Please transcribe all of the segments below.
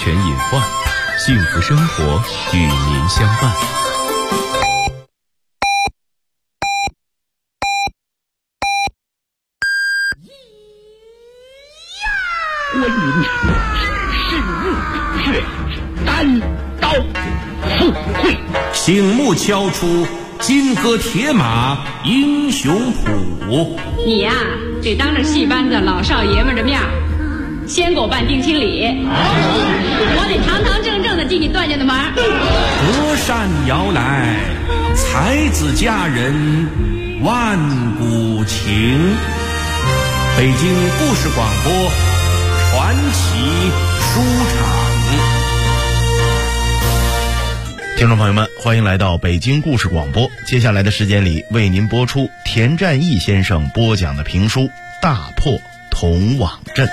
全隐患，幸福生活与您相伴。 关云世事却单刀赴会， 醒目敲出金戈铁马英雄谱。 你呀，得当着戏班子老少爷们的面先给我办定亲礼，我得堂堂正正的替你断下的门。 隔山遥来，才子佳人万古情。北京故事广播传奇书场。 听众朋友们，欢迎来到北京故事广播。接下来的时间里，为您播出田占义先生播讲的评书《大破铜网阵》。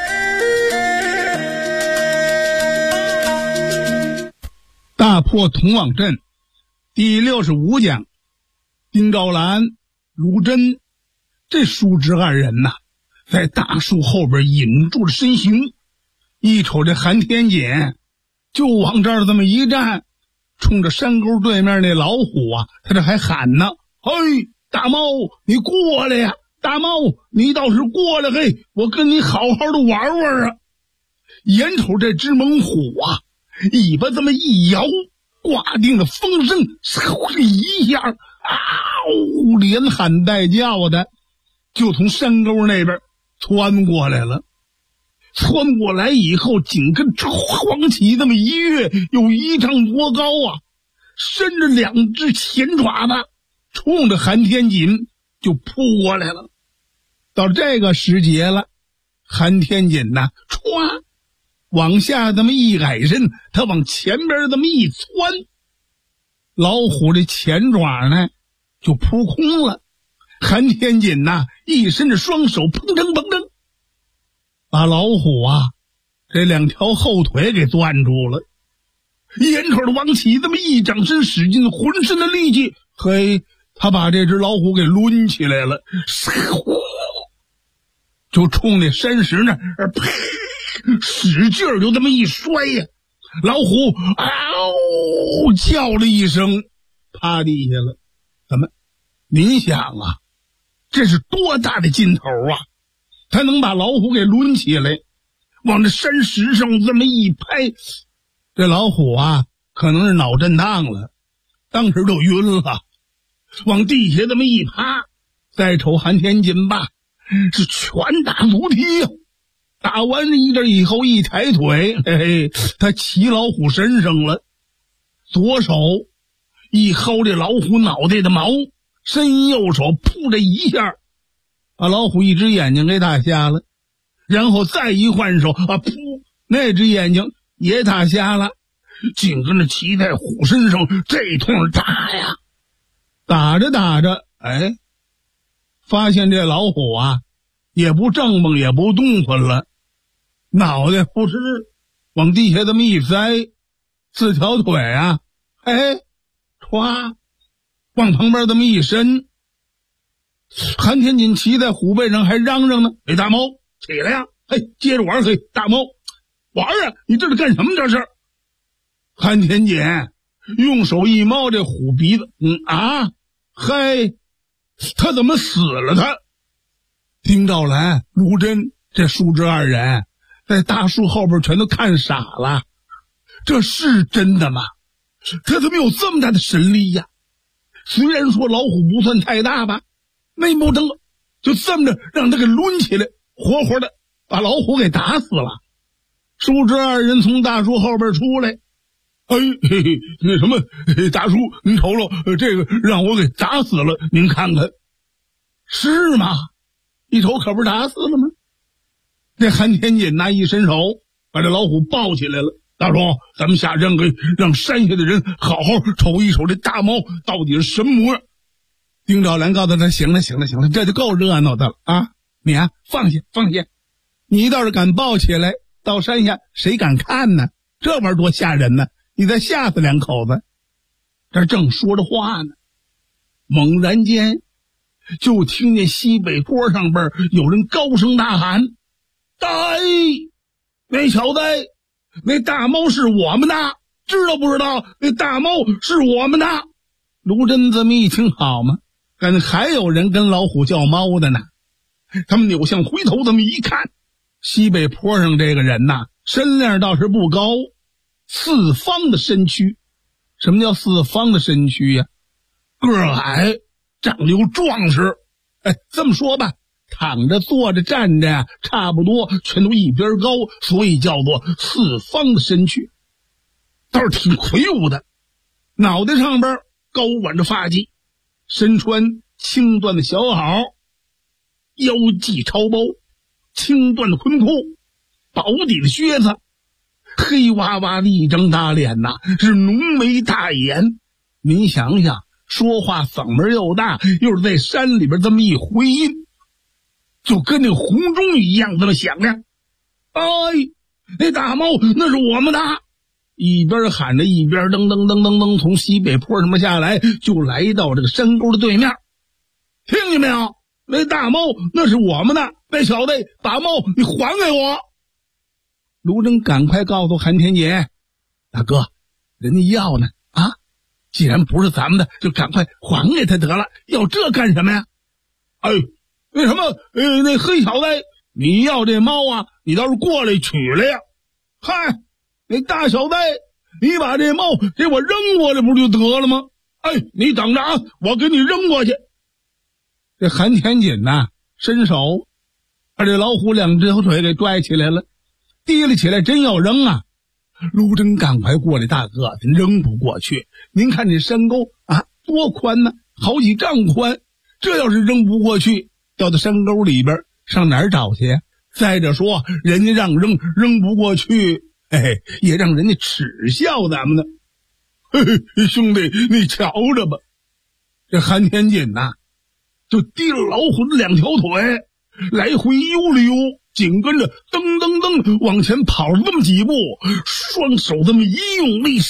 大破铜网阵第65讲，丁兆兰、卢真这叔侄二人呐，在大树后边隐住了身形，一瞅这韩天锦就往这儿这么一站，冲着山沟对面那老虎啊，他这还喊呢：嘿，大猫你过来呀，大猫你倒是过来，嘿，我跟你好好的玩玩啊。眼瞅这只猛虎啊，尾巴这么一摇，挂定了风声，一下连喊带叫的就从山沟那边窜过来了。窜过来以后，紧跟着晃起这么一跃，有一丈多高啊，伸着两只前爪子，冲着韩天锦就扑过来了。到这个时节了，韩天锦呐，歘，往下这么一矮身，他往前边这么一窜，老虎的前爪呢就扑空了。韩天锦呐，一伸着双手，砰腾砰腾，把老虎啊这两条后腿给攥住了。眼瞅着王启这么一掌身，使尽浑身的力气，嘿，他把这只老虎给抡起来了，就冲那山石那儿呸，使劲儿就这么一摔呀，老虎嗷叫了一声，趴地下了。怎么？您想啊，这是多大的劲头啊！他能把老虎给抡起来，往这山石上这么一拍，这老虎啊可能是脑震荡了，当时就晕了，往地下这么一趴。再瞅韩天锦吧，是拳打足踢呀，打完一阵以后，一抬腿，嘿嘿，他骑老虎身上了，左手一薅这老虎脑袋的毛，伸右手扑这一下，把老虎一只眼睛给打瞎了，然后再一换手啊，扑，那只眼睛也打瞎了，紧跟着骑在虎身上这通打呀，打着打着，哎，发现这老虎啊也不正蹦也不动弹了，脑袋不是往地下这么一栽，四条腿啊，哎，歘，往旁边这么一伸。韩天锦骑在虎背上还嚷嚷呢：哎，大猫起来呀，嘿，接着玩，嘿，大猫玩啊，你这是干什么这是？韩天锦用手一摸这虎鼻子，嘿，他怎么死了他？丁兆兰、卢真这叔侄二人在大树后边全都看傻了，这是真的吗？他怎么有这么大的神力呀？虽然说老虎不算太大吧，没不成，就这么着让他给抡起来，活活的把老虎给打死了。叔侄二人从大树后边出来，哎，嘿嘿，那什么，大叔您瞅瞅，这个让我给打死了，您看看，是吗？一瞅可不是打死了吗？这韩天锦拿一伸手把这老虎抱起来了。大叔，咱们下山给让山下的人好好瞅一瞅这大猫到底是什么模样。丁兆兰告诉他：行了，这就够热闹的了啊！你啊，放下，你倒是敢抱起来，到山下谁敢看呢？这玩意儿多吓人呢！你再吓死两口子。这正说着话呢，猛然间就听见西北坡上边有人高声大喊：呆，那小子那大猫是我们的，知道不知道？那大猫是我们的。卢真这么一听，好嘛，感觉还有人跟老虎叫猫的呢。他们扭向回头这么一看，西北坡上这个人呐，身量倒是不高，四方的身躯。什么叫四方的身躯呀？个儿矮，长得又壮实。这么说吧，躺着坐着站着呀，差不多全都一边高，所以叫做四方的身躯。倒是挺魁梧的，脑袋上边高挽着发髻，身穿青缎的小袄，腰系超包，青缎的昆裤，薄底的靴子，黑哇哇的一张大脸呐，是浓眉大眼。您想想，说话嗓门又大，又是在山里边这么一回音，就跟那洪钟一样这么响亮。哎，那大猫那是我们的！一边喊着一边噔噔噔噔噔从西北坡上面下来，就来到这个山沟的对面。听见没有？那大猫那是我们的，那小子把猫你还给我。卢真赶快告诉韩天杰，大哥，人家要呢啊，既然不是咱们的，就赶快还给他得了，要这干什么呀？哎，为什么那黑小子你要这猫啊，你倒是过来取来呀。嗨，那大小子你把这猫给我扔过来不就得了吗？哎，你等着啊，我给你扔过去。这韩天锦呐，伸手把这老虎两只腿给拽起来了，提了起来，真要扔啊！卢真赶快过来，大哥，扔不过去。您看这山沟啊，多宽呢，好几丈宽，这要是扔不过去，掉到山沟里边，上哪儿找去呀？再者说，人家让扔不过去，也让人家耻笑咱们呢。嘿嘿，兄弟，你瞧着吧，这韩天锦呐，就提了老虎的两条腿，来回悠溜，紧跟着噔噔噔往前跑了这么几步，双手这么一用力，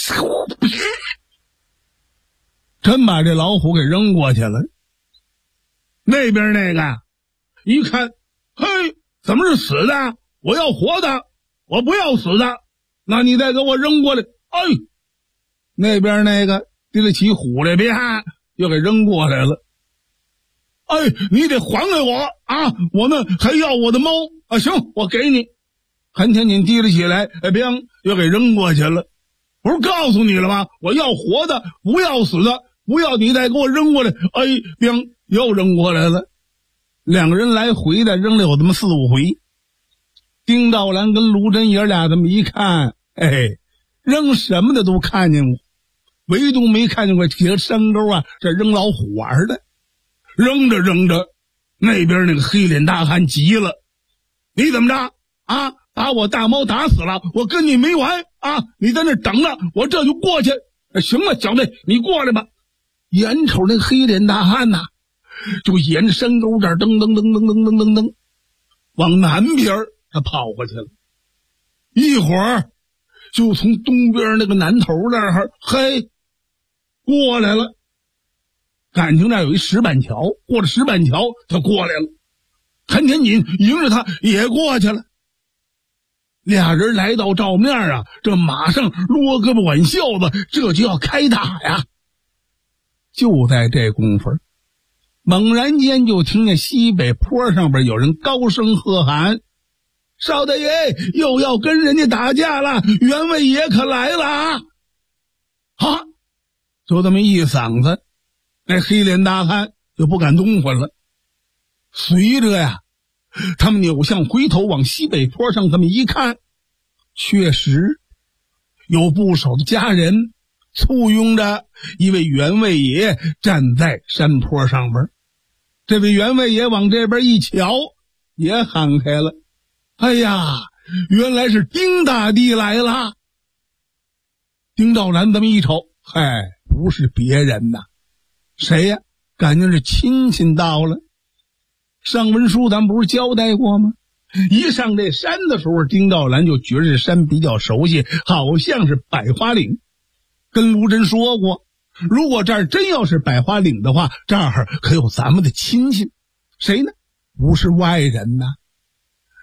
真把这老虎给扔过去了。那边那个一看，嘿，怎么是死的？我要活的，我不要死的，那你再给我扔过来。哎，那边那个提了起虎来，别又给扔过来了。哎，你得还给我啊！我呢还要我的猫啊！行，我给你。韩天锦提了起来，砰，又给扔过去了。不是告诉你了吗？我要活的，不要死的，不要你再给我扔过来。哎，砰，又扔过来了。两个人来回的扔了有这么4、5回。丁道兰跟卢真爷俩这么一看，扔什么的都看见过，唯独没看见过几个山沟啊，这扔老虎玩的。扔着扔着，那边那个黑脸大汉急了，你怎么着啊？把我大猫打死了，我跟你没完啊！你在那等着，我这就过去。行了，小子，你过来吧。眼瞅那黑脸大汉呐，就沿着山沟这儿噔噔噔噔噔噔噔噔往南边他跑过去了。一会儿就从东边那个南头那儿过来了。感情那儿有一石板桥，过了石板桥他过来了。韩天锦迎着他也过去了。俩人来到照面啊，这马上撸胳膊挽袖子，这就要开打呀。就在这功夫，猛然间就听见西北坡上边有人高声喝喊：少大爷又要跟人家打架了，员外爷可来了啊！哈，就这么一嗓子，那黑脸大汉就不敢动弹了。随着呀，他们扭向回头往西北坡上这么一看，确实有不少的家人簇拥着一位员外爷站在山坡上边。这位员外爷往这边一瞧，也喊开了：哎呀，原来是丁大帝来了。丁兆兰这么一瞅，不是别人呐，谁呀？感情是亲戚到了。上文书咱不是交代过吗？一上这山的时候，丁兆兰就觉着这山比较熟悉，好像是百花岭。跟卢真说过，如果这儿真要是百花岭的话，这儿可有咱们的亲戚。谁呢？不是外人呐，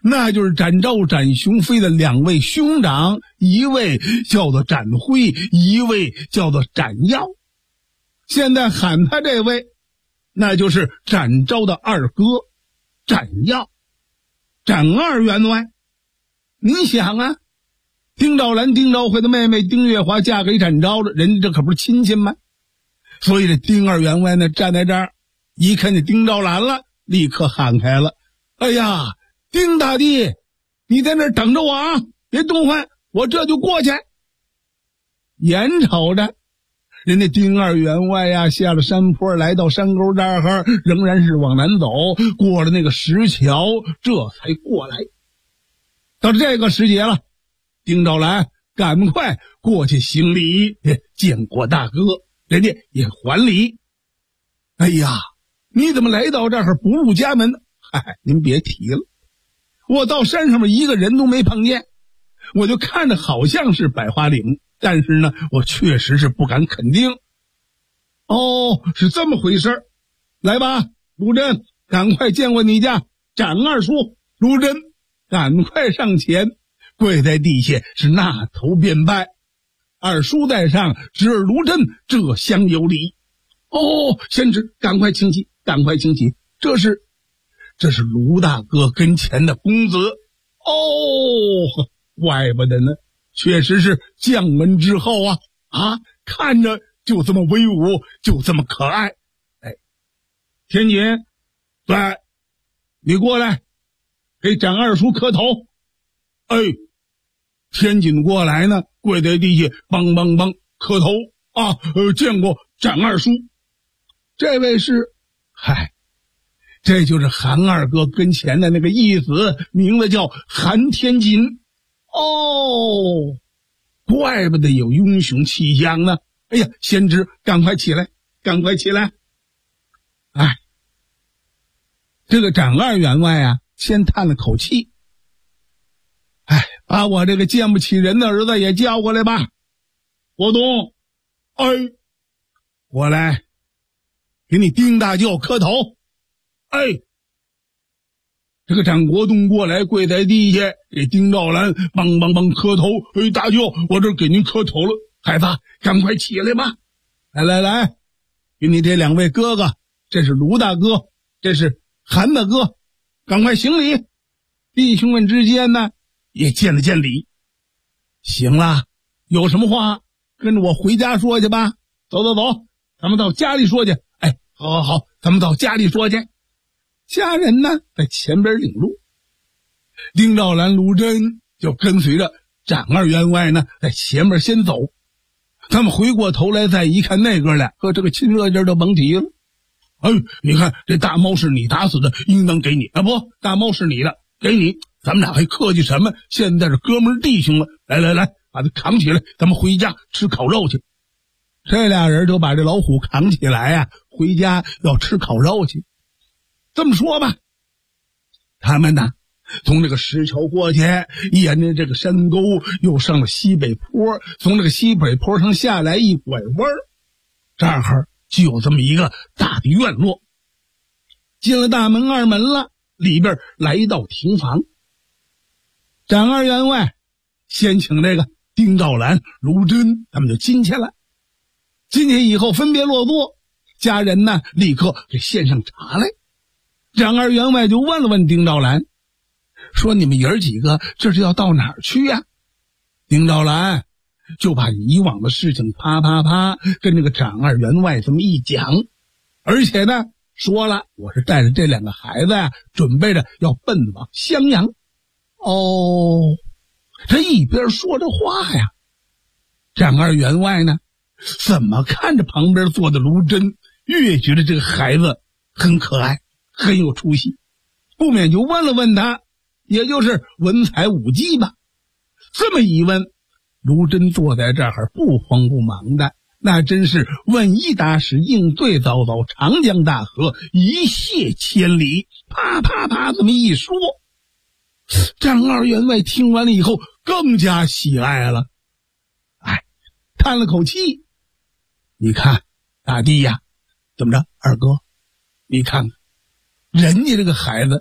那就是展昭、展雄飞的两位兄长，一位叫做展辉，一位叫做展耀。现在喊他这位，那就是展昭的二哥展耀。展二员外，你想啊，丁兆兰、丁兆辉的妹妹丁月华嫁给展昭了，人家这可不是亲戚吗？所以这丁二员外呢，站在这儿一看见丁兆兰了，立刻喊开了：哎呀，丁大弟，你在那儿等着我啊，别动换，我这就过去。眼瞅着人家丁二员外呀，下了山坡，来到山沟这儿，仍然是往南走，过了那个石桥，这才过来。到这个时节了，丁兆兰赶快过去行礼，见过大哥，人家也还礼。哎呀，你怎么来到这儿不入家门？嗨，您别提了，我到山上面一个人都没碰见，我就看着好像是百花岭，但是呢，我确实是不敢肯定。哦，是这么回事。来吧，卢真，赶快见过你家展二叔。卢真赶快上前，跪在地下，是那头便拜。二叔在上，侄儿卢真这厢有礼。哦，贤侄，赶快请起，赶快请起。这是卢大哥跟前的公子。哦，怪不得呢，确实是将门之后啊，看着就这么威武，就这么可爱。哎，天锦，来，你过来，给展二叔磕头。哎，天锦过来呢，跪在地下，梆梆梆磕头啊！见过展二叔。这位是，这就是韩二哥跟前的那个义子，名字叫韩天锦。哦，怪不得有英雄气象呢。哎呀，贤侄，赶快起来，赶快起来。哎，这个展二员外啊，先叹了口气。哎，把我这个见不起人的儿子也叫过来吧。国东，哎，过来，给你丁大舅磕头。哎，这个展国栋过来，跪在地下，给丁兆兰梆梆梆磕头。哎，大舅，我这给您磕头了，孩子，赶快起来吧。来，给你这两位哥哥，这是卢大哥，这是韩大哥，赶快行礼。弟兄们之间呢，也见了见礼。行了，有什么话跟着我回家说去吧。走，咱们到家里说去。哎，好，咱们到家里说去。家人呢，在前边领路，丁兆兰、卢真就跟随着展二员外呢，在前面先走。他们回过头来再一看，那哥俩和这个亲热劲都甭提了。哎，你看这大猫是你打死的，应当给你啊！不，大猫是你的，给你。咱们俩还客气什么？现在是哥们弟兄了。来，把他扛起来，咱们回家吃烤肉去。这俩人就把这老虎扛起来啊，回家要吃烤肉去。这么说吧，他们呢从这个石桥过去，沿着这个山沟又上了西北坡，从这个西北坡上下来一拐弯，这儿就有这么一个大的院落。进了大门二门了，里边来到亭房。展二员外先请这个丁兆兰、卢真他们就进去了。进去以后分别落座，家人呢立刻给献上茶来。展二员外就问了问丁兆兰，说你们爷儿几个这是要到哪儿去呀？丁兆兰就把以往的事情啪跟这个展二员外这么一讲，而且呢说了，我是带着这两个孩子呀，准备着要奔往襄阳。哦，这一边说着话呀，展二员外呢怎么看着旁边坐的卢真，越觉得这个孩子很可爱，很有出息，不免就问了问他，也就是文才武技吧。这么一问，卢真坐在这儿不慌不忙的，那真是问一答十，应对早早，长江大河一泻千里。啪这么一说，展二员外听完了以后更加喜爱了。哎，叹了口气，你看大弟呀，怎么着，二哥，你看看人家这个孩子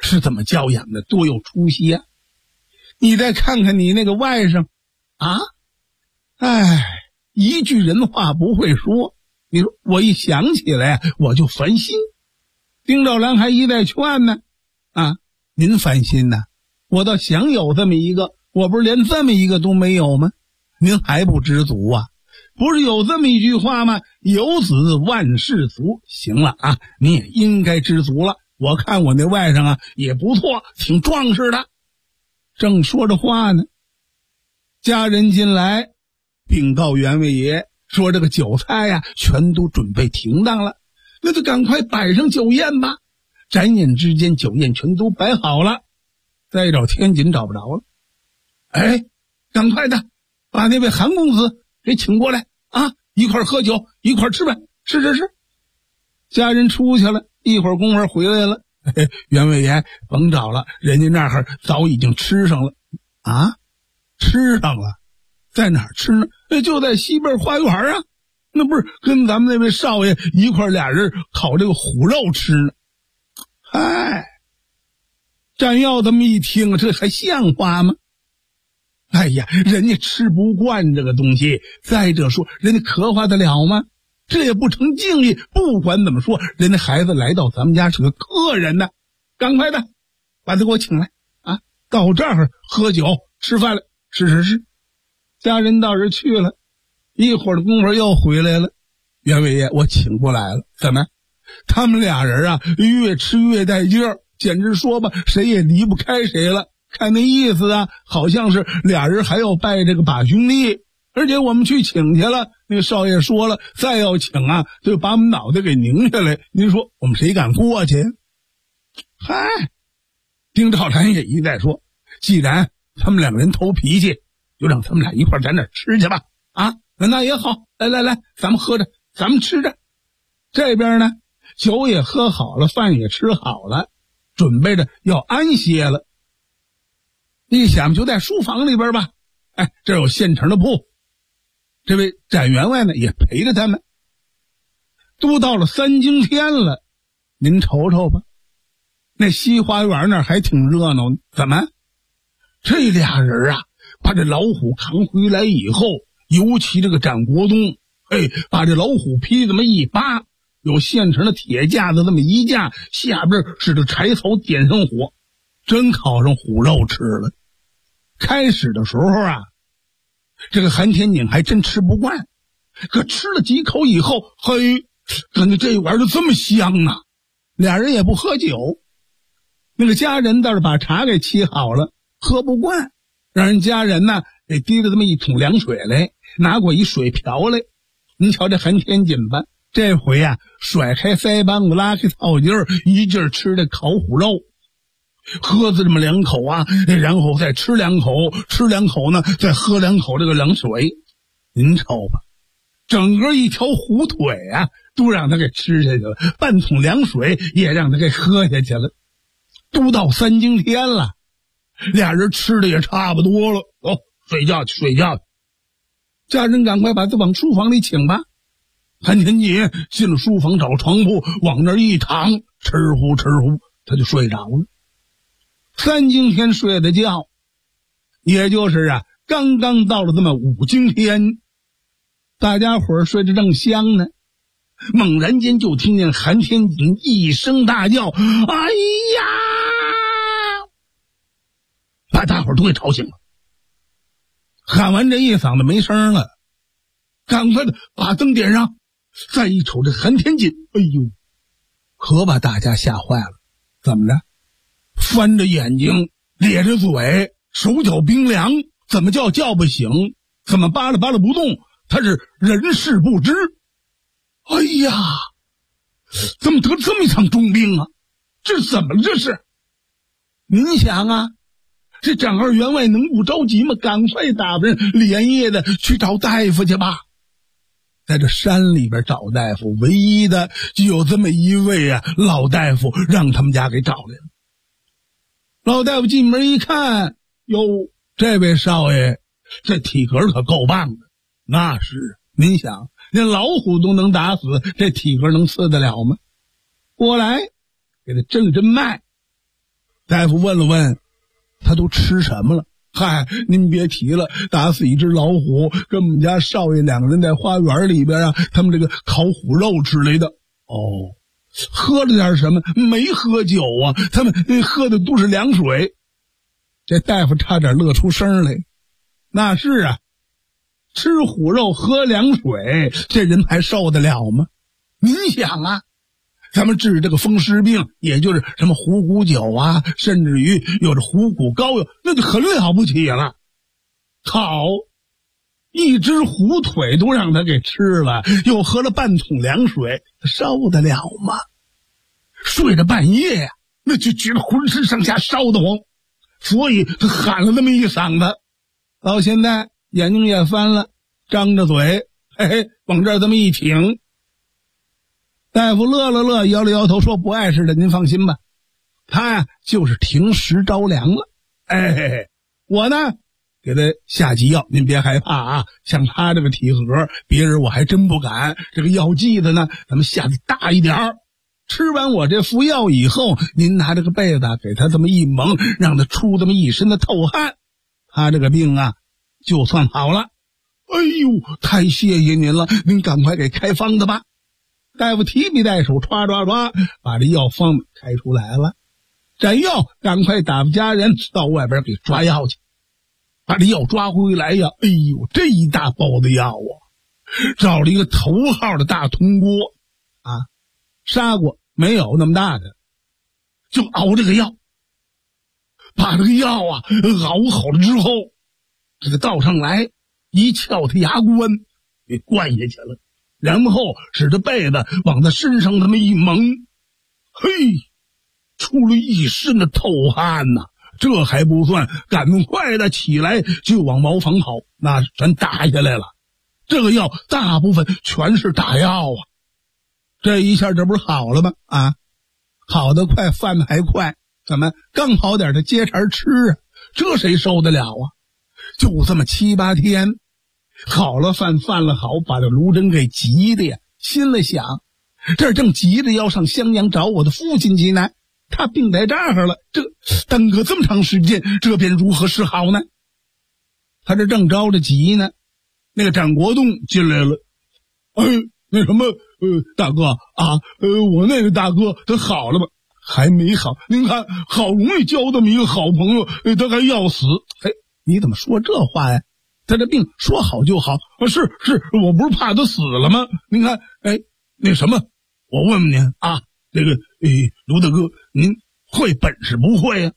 是怎么教养的，多有出息呀！你再看看你那个外甥啊，一句人话不会说。你说我一想起来我就烦心。丁兆兰还一再劝呢，您烦心呢，我倒想有这么一个，我不是连这么一个都没有吗？您还不知足啊？不是有这么一句话吗？有子万事足。行了啊，你也应该知足了。我看我那外甥也不错，挺壮实的。正说着话呢，家人进来禀告员外爷，说这个酒菜全都准备停当了，那就赶快摆上酒宴吧。转眼之间酒宴全都摆好了，再找天锦找不着了。赶快的把那位韩公子给请过来一块喝酒，一块吃饭。是。家人出去了，一会儿功夫回来了。员外爷甭找了，人家那儿早已经吃上了。吃上了？在哪儿吃呢？就在西边花园那不是跟咱们那位少爷一块俩人烤这个虎肉吃呢。战耀这么一听，这还像话吗？人家吃不惯这个东西，再者说人家刻画得了吗？这也不成敬意。不管怎么说，人家孩子来到咱们家是个客人呢，赶快的把他给我请来到这儿喝酒吃饭了。是。家人倒是去了，一会儿的功夫又回来了。员外爷，我请过来了。怎么？他们俩人越吃越带劲儿，简直说吧，谁也离不开谁了。看那意思好像是俩人还要拜这个把兄弟，而且我们去请去了，那个少爷说了，再要请就把我们脑袋给拧下来。您说我们谁敢过去？丁兆兰也一再说，既然他们两个人投脾气，就让他们俩一块在那儿吃去吧。那也好，来，咱们喝着，咱们吃着。这边呢，酒也喝好了，饭也吃好了，准备着要安歇了。一想就在书房里边吧，这有现成的铺，这位展员外呢也陪着他们。都到了3更天了，您瞅瞅吧，那西花园那儿还挺热闹。怎么？这俩人把这老虎扛回来以后，尤其这个展国东，把这老虎皮这么一扒，有现成的铁架子这么一架，下边是这柴草点上火，真烤上虎肉吃了。开始的时候这个韩天锦还真吃不惯，可吃了几口以后，感觉这玩意儿这么香俩人也不喝酒。那个家人倒是把茶给沏好了，喝不惯，让人家人给提了这么一桶凉水来，拿过一水瓢来。您瞧这韩天锦吧，这回甩开腮帮子，拉开草劲儿，一劲儿吃这烤虎肉，喝这么2口然后再吃2口，吃2口呢再喝2口这个冷水。您瞅吧，整个一条虎腿都让他给吃下去了，半桶凉水也让他给喝下去了。都到3更天了，俩人吃的也差不多了，睡觉去。家人赶快把他往书房里请吧。韩天锦进了书房，找床铺往那儿一躺，吃呼他就睡着了。3更天睡的觉，也就是刚刚到了这么5更天，大家伙儿睡得正香呢，猛然间就听见韩天锦一声大叫，把大伙儿都给吵醒了。喊完这一嗓子没声了，赶快的把灯点上。再一瞅这韩天锦，可把大家吓坏了。怎么着？翻着眼睛，咧着嘴，手脚冰凉，怎么叫不醒，怎么扒拉不动，他是人事不知。怎么得这么一场重病这怎么了这是？您想这展二员外能不着急吗？赶快打扮连夜的去找大夫去吧。在这山里边找大夫，唯一的就有这么一位老大夫，让他们家给找来了。老大夫进门一看，这位少爷这体格可够棒的。那是，您想连老虎都能打死，这体格能刺得了吗？过来给他诊脉， 大夫问了问，他都吃什么了？嗨，您别提了，打死一只老虎，跟我们家少爷两个人在花园里边啊，他们这个烤虎肉之类的。哦，喝了点什么？没喝酒啊，他们喝的都是凉水。这大夫差点乐出声来。那是啊，吃虎肉喝凉水，这人还受得了吗？您想啊，咱们治这个风湿病，也就是什么虎骨酒啊，甚至于有着虎骨膏药，那就很了不起了。好，一只虎腿都让他给吃了，又喝了半桶凉水，他受得了吗？睡着半夜呀，那就觉得浑身上下烧得慌，所以他喊了那么一嗓子。到现在眼睛也翻了，张着嘴，嘿嘿，往这儿这么一挺。大夫乐了乐，摇了摇头，说不碍事的，您放心吧。他呀就是停食着凉了。哎，我呢给他下剂药，您别害怕啊。像他这个体格，别人我还真不敢。这个药剂的呢，咱们下的大一点儿。吃完我这服药以后，您拿这个被子给他这么一蒙，让他出这么一身的透汗，他这个病啊就算好了。哎呦，太谢谢您了，您赶快给开方子吧。大夫提笔带手，唰唰唰把这药方开出来了。这药赶快打发家人到外边给抓药去，把这药抓回来呀。哎呦，这一大包的药啊，找了一个头号的大铜锅啊，砂锅没有那么大的，就熬这个药。把这个药啊熬好了之后，这个倒上来，一撬他牙关给灌下去了，然后使着被子往他身上那么一蒙，嘿，出了一身的透汗呐。这还不算，赶快的起来就往茅房跑，那全打下来了。这个药大部分全是打药啊。这一下这不是好了吗？啊，好得快，犯得还快。怎么刚好点的接茬吃啊？这谁受得了啊？就这么7、8天，好了饭饭了好，把这卢真给急的呀，心里想，这正急着要上襄阳找我的父亲去呢，他病在这儿了，这耽搁这么长时间，这便如何是好呢？他这正着着急呢，那个展国栋进来了。哎，那什么大哥啊，我那个大哥他好了吗？还没好，您看好容易交这么一个好朋友，他还要死。哎，你怎么说这话呀？他这病说好就好啊！是，我不是怕他死了吗？您看，哎，那什么，我问问您啊，这个卢大哥，您会本事不会呀？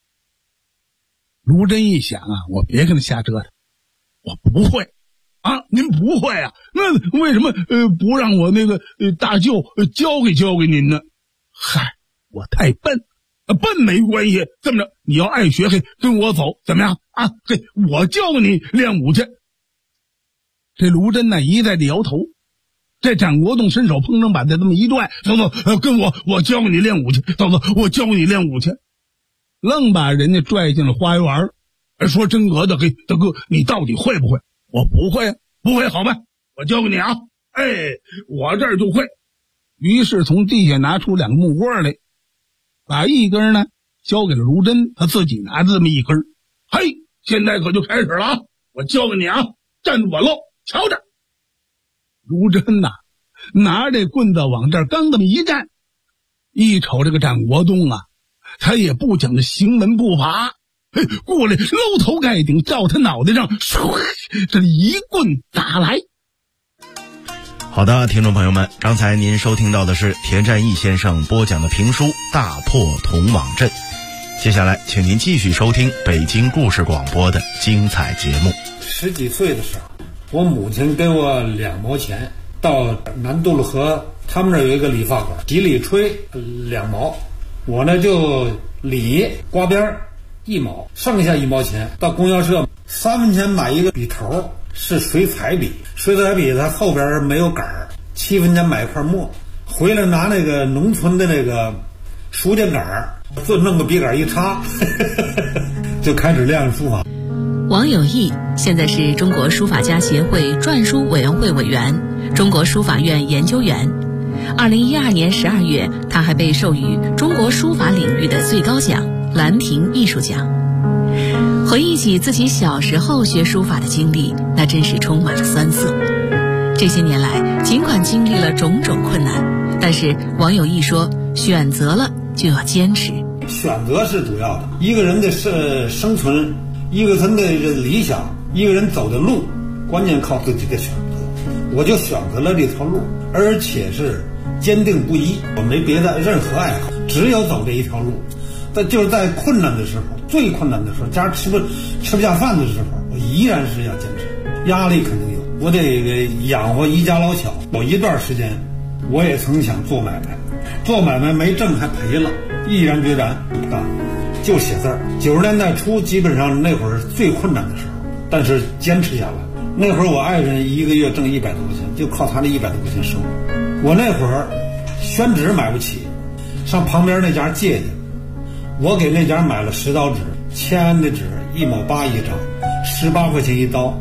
卢真一想啊，我别跟他瞎折腾，我不会啊，您不会啊？那为什么不让我那个大舅教给您呢？嗨，我太笨。笨没关系，这么着，你要爱学，跟我走，怎么样啊？我教你练武去。这卢真呢一再的摇头。这展国栋伸手砰砰把他这么一拽，走，跟我教你练武去，走，我教你练武去。愣把人家拽进了花园。说真格的，大哥，你到底会不会？我不会啊，不会，好吧，我教给你啊。哎，我这儿就会。于是从地下拿出2个木棍来。把一根呢交给了卢真，他自己拿着这么一根。嘿，现在可就开始了啊！我教给你啊，站住稳喽，瞧着。卢真呐，拿这棍子往这儿刚这么一站，一瞅这个展国栋啊，他也不讲这行门步伐，嘿，过来搂头盖顶照他脑袋上，这一棍打来。 好的，听众朋友们，刚才您收听到的是田占义先生播讲的评书《大破铜网阵》，接下来请您继续收听北京故事广播的精彩节目。 10几岁的时候，我母亲给我2毛钱，到南渡了河，他们那有一个理发馆，洗理吹2毛，我呢就理刮边1毛，剩下1毛钱到供销社3分钱买一个笔头，是水彩笔，水彩笔它后边没有杆儿，7分钱买一块墨，回来拿那个农村的那个书架杆儿，就弄个笔杆一插，就开始练书法。 王有义现在是中国书法家协会篆书委员会委员、中国书法院研究员。2012年12月，他还被授予中国书法领域的最高奖兰亭艺术奖。回忆起自己小时候学书法的经历，那真是充满了酸涩。这些年来，尽管经历了种种困难，但是王有义说，选择了就要坚持。 选择是主要的，一个人的生存，一个人的理想，一个人走的路，关键靠自己的选择。我就选择了这条路，而且是坚定不移，我没别的任何爱好，只有走这一条路。但就是在困难的时候，最困难的时候，家吃不下饭的时候，我依然是要坚持。压力肯定有，我得养活一家老小。有一段时间，我也曾想做买卖，做买卖没挣还赔了，毅然决然不干，就写字儿。90年代初，基本上那会儿是最困难的时候，但是坚持下来。那会儿我爱人一个月挣100多块钱，就靠他这100多块钱生活。我那会儿宣纸买不起，上旁边那家借去。我给那家买了10刀纸，签的纸1毛8一张，18块钱一刀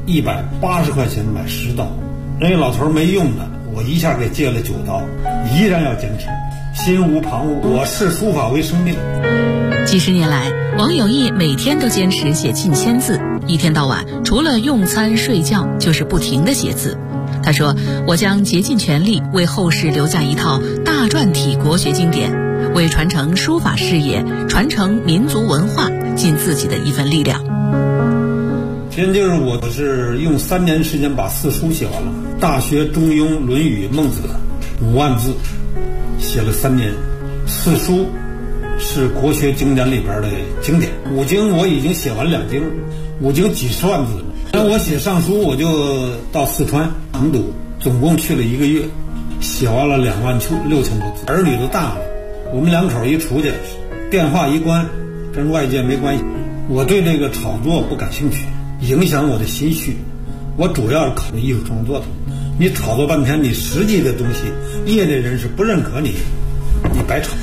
，180块钱买10刀。人家老头没用的，我一下给借了9刀，依然要坚持，心无旁骛。我视书法为生命。 几十年来，王有义每天都坚持写近1000字，一天到晚除了用餐睡觉，就是不停地写字。他说：“我将竭尽全力为后世留下一套大篆体国学经典，为传承书法事业、传承民族文化尽自己的一份力量。” 现在就是我是用3年时间把4书写完了，《大学》《中庸》《论语》《孟子》5万字，写了3年。4书是国学经典里边的经典，5经我已经写完2经，5经几十万字了。然后我写上书，我就到四川成都，总共去了1个月，写完了26000多字。儿女都大了，我们2口一出去，电话一关，跟外界没关系。我对这个炒作不感兴趣，影响我的心绪。我主要是考虑艺术创作的。你炒作半天，你实际的东西，业内人士不认可你，你白炒。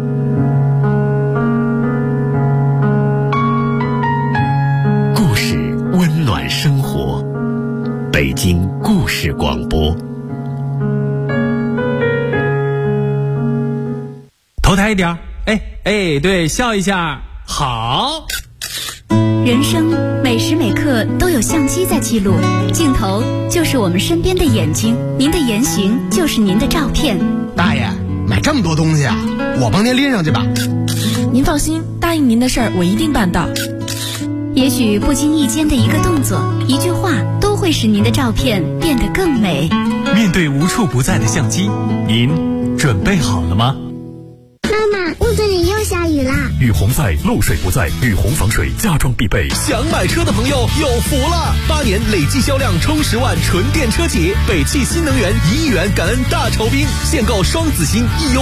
故事温暖生活，北京故事广播。 头抬一点，哎，对，笑一下，好。 人生每时每刻都有相机在记录，镜头就是我们身边的眼睛，您的言行就是您的照片。 大爷，买这么多东西啊，我帮您拎上去吧。 您放心，答应您的事儿我一定办到。 也许不经意间的一个动作、一句话，都会使您的照片变得更美。 面对无处不在的相机，您准备好了吗？ 妈妈，屋子里又下雨啦！ 雨洪在，漏水不在，雨洪防水家装必备。 想买车的朋友有福了！8年累计销量冲10万纯电车企，北汽新能源1亿元感恩大酬宾，现购双子星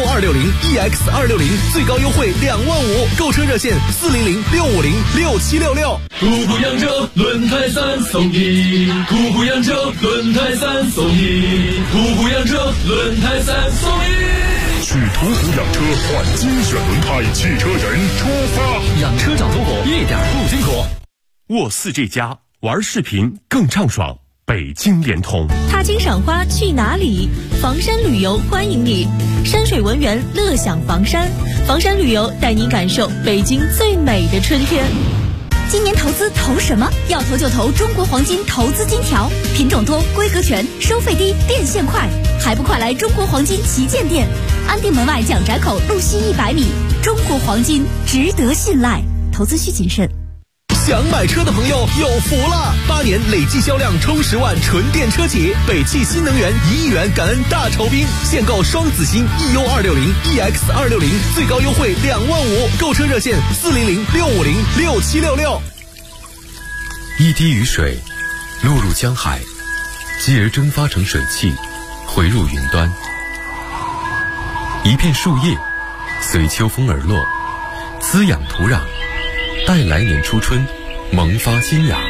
EU260、EX260，最高优惠25000，购车热线400-650-6766。 途虎养车轮胎3送1，途虎养车轮胎3送1，途虎养车轮胎3送1。 去途虎养车换精选轮胎，汽车人出发。 养车找途虎一点不辛苦。 沃4G+玩视频更畅爽。北京联通。 踏青赏花去哪里？房山旅游欢迎你，山水文园乐享房山，房山旅游带您感受北京最美的春天。 今年投资投什么？要投就投中国黄金投资金条，品种多，规格全，收费低，变现快，还不快来中国黄金旗舰店，安定门外蒋宅口路西100米。中国黄金值得信赖，投资需谨慎。 想买车的朋友有福了！8年累计销量冲10万纯电车企，北汽新能源1亿元感恩大酬宾，现购双子星 EU260、EX260，最高优惠25000，购车热线400-650-6766。 一滴雨水落入江海，继而蒸发成水汽，回入云端。一片树叶随秋风而落，滋养土壤，待来年初春萌发新芽。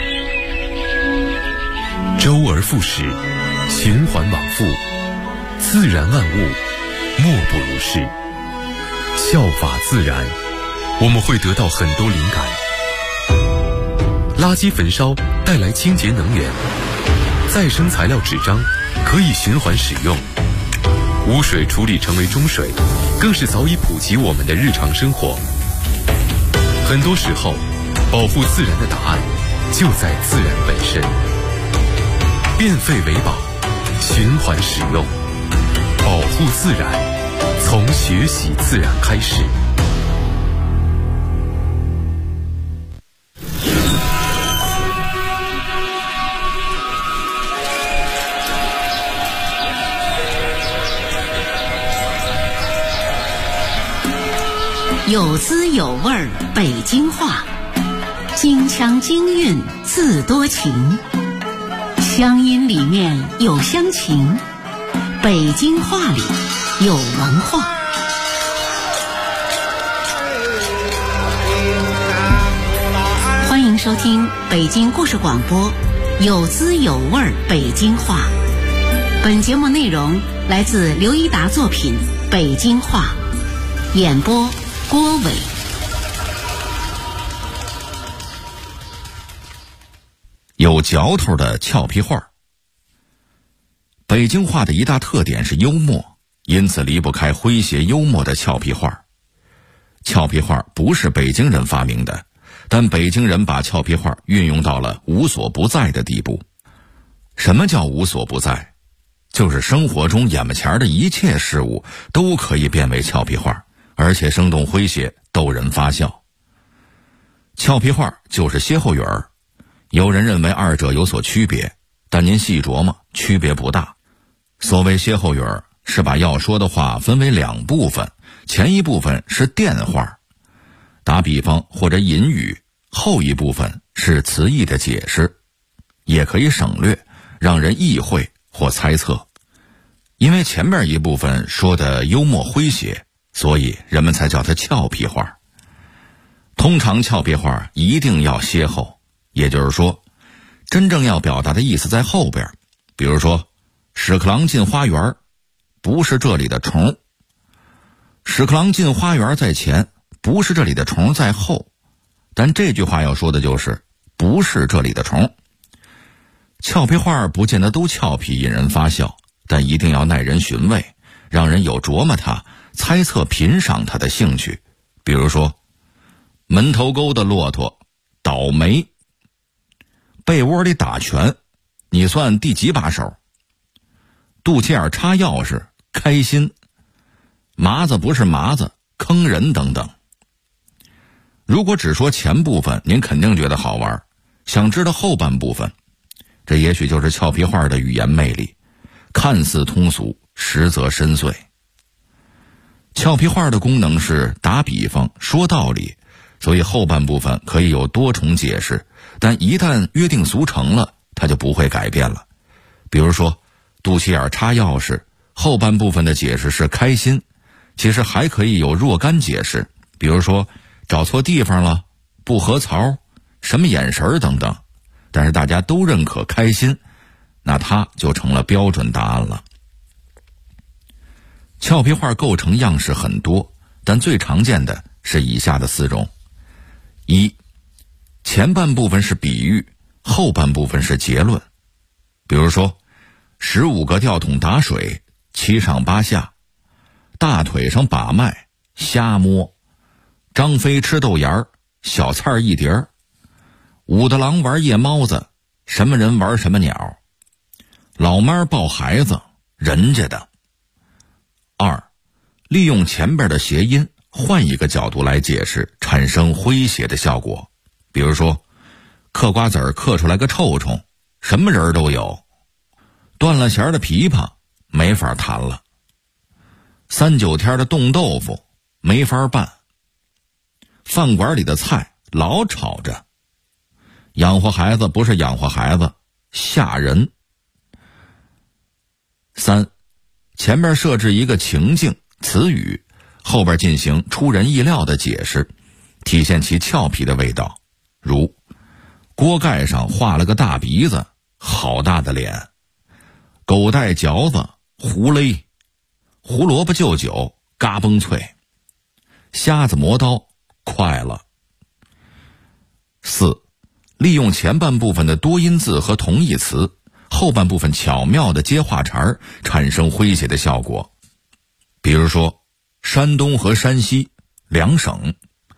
周而复始，循环往复，自然万物莫不如是。效法自然，我们会得到很多灵感。垃圾焚烧带来清洁能源，再生材料纸张可以循环使用，污水处理成为中水，更是早已普及我们的日常生活。 很多时候，保护自然的答案就在自然本身。变废为宝，循环使用，保护自然，从学习自然开始。 有滋有味儿北京话，京腔京韵字多情，乡音里面有乡情，北京话里有文化。欢迎收听北京故事广播，有滋有味儿北京话。本节目内容来自刘一达作品《北京话》，演播郭伟。 有嚼头的俏皮话。北京话的一大特点是幽默，因此离不开诙谐幽默的俏皮话。俏皮话不是北京人发明的，但北京人把俏皮话运用到了无所不在的地步。什么叫无所不在？就是生活中眼巴前的一切事物都可以变为俏皮话，而且生动诙谐，逗人发笑。俏皮话就是歇后语儿，有人认为二者有所区别，但您细琢磨，区别不大。所谓歇后语儿，是把要说的话分为两部分，前一部分是电话，打比方或者隐语，后一部分是词义的解释，也可以省略，让人意会或猜测。因为前面一部分说的幽默诙谐，所以人们才叫它俏皮话。通常俏皮话一定要歇后，也就是说，真正要表达的意思在后边。比如说，屎壳郎进花园，不是这里的虫；屎壳郎进花园在前，不是这里的虫在后。但这句话要说的就是不是这里的虫。俏皮话不见得都俏皮引人发笑，但一定要耐人寻味，让人有琢磨它、猜测品赏它的兴趣。比如说，门头沟的骆驼倒霉，被窝里打拳，你算第几把手？肚脐眼插钥匙，开心，麻子不是麻子，坑人等等。如果只说前部分，您肯定觉得好玩，想知道后半部分，这也许就是俏皮话的语言魅力，看似通俗，实则深邃。俏皮话的功能是打比方、说道理，所以后半部分可以有多重解释，但一旦约定俗成了，它就不会改变了。比如说，肚脐眼插钥匙，后半部分的解释是开心，其实还可以有若干解释，比如说找错地方了，不合槽，什么眼神等等。但是大家都认可开心，那它就成了标准答案了。俏皮话构成样式很多，但最常见的是以下的4种：一、前半部分是比喻，后半部分是结论。比如说，15个吊桶打水，7上8下，大腿上把脉，瞎摸，张飞吃豆芽儿，小菜儿一碟儿，武大郎玩夜猫子，什么人玩什么鸟，老妈抱孩子，人家的。2、利用前边的谐音，换一个角度来解释，产生诙谐的效果。比如说，嗑瓜子儿嗑出来个臭虫，什么人都有；断了弦的琵琶，没法弹了；3、9天的冻豆腐，没法办；饭馆里的菜老吵着；养活孩子不是养活孩子，吓人。3、前面设置一个情境词语，后边进行出人意料的解释，体现其俏皮的味道。如锅盖上画了个大鼻子，好大的脸；狗带嚼子，胡勒；胡萝卜就酒，嘎嘣脆；瞎子磨刀，快了。4、利用前半部分的多音字和同义词，后半部分巧妙的接话茬儿，产生诙谐的效果。比如说，山东和山西两省，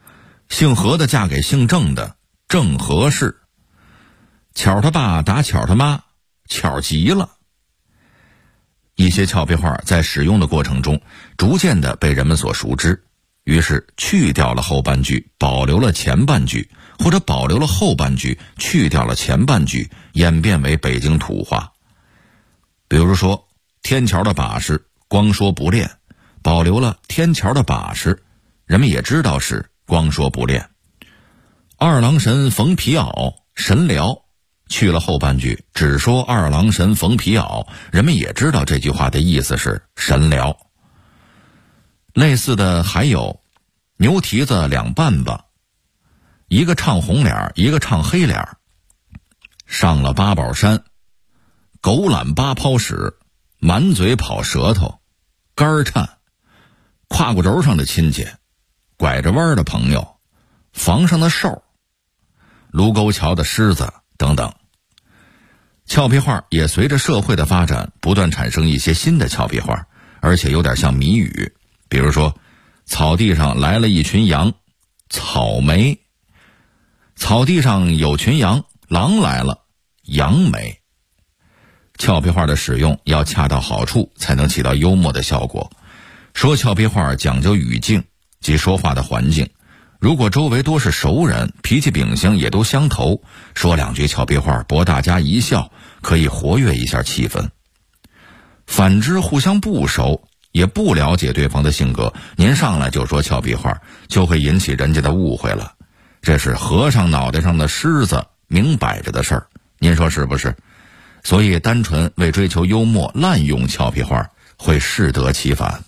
姓何的嫁给姓郑的，郑何氏。巧他爸打巧他妈，巧极了。一些俏皮话在使用的过程中逐渐的被人们所熟知，于是去掉了后半句，保留了前半句，或者保留了后半句，去掉了前半句，演变为北京土话。比如说天桥的把式光说不练，保留了天桥的把式，人们也知道是光说不练。二郎神缝皮袄神疗，去了后半句，只说二郎神缝皮袄，人们也知道这句话的意思是神疗。类似的还有牛蹄子两半吧，一个唱红脸，一个唱黑脸。上了八宝山，狗懒八泡屎，满嘴跑舌头，肝颤，胯骨轴上的亲戚，拐着弯的朋友，房上的兽，卢沟桥的狮子等等。俏皮话也随着社会的发展不断产生一些新的俏皮话，而且有点像谜语。比如说草地上来了一群羊，草莓。草地上有群羊，狼来了，杨梅。俏皮话的使用要恰到好处，才能起到幽默的效果。说俏皮话讲究语境及说话的环境，如果周围多是熟人，脾气秉性也都相投，说两句俏皮话博大家一笑，可以活跃一下气氛。反之互相不熟，也不了解对方的性格，您上来就说俏皮话，就会引起人家的误会了。这是和尚脑袋上的虱子，明摆着的事儿，您说是不是？所以单纯为追求幽默滥用俏皮话，会适得其反。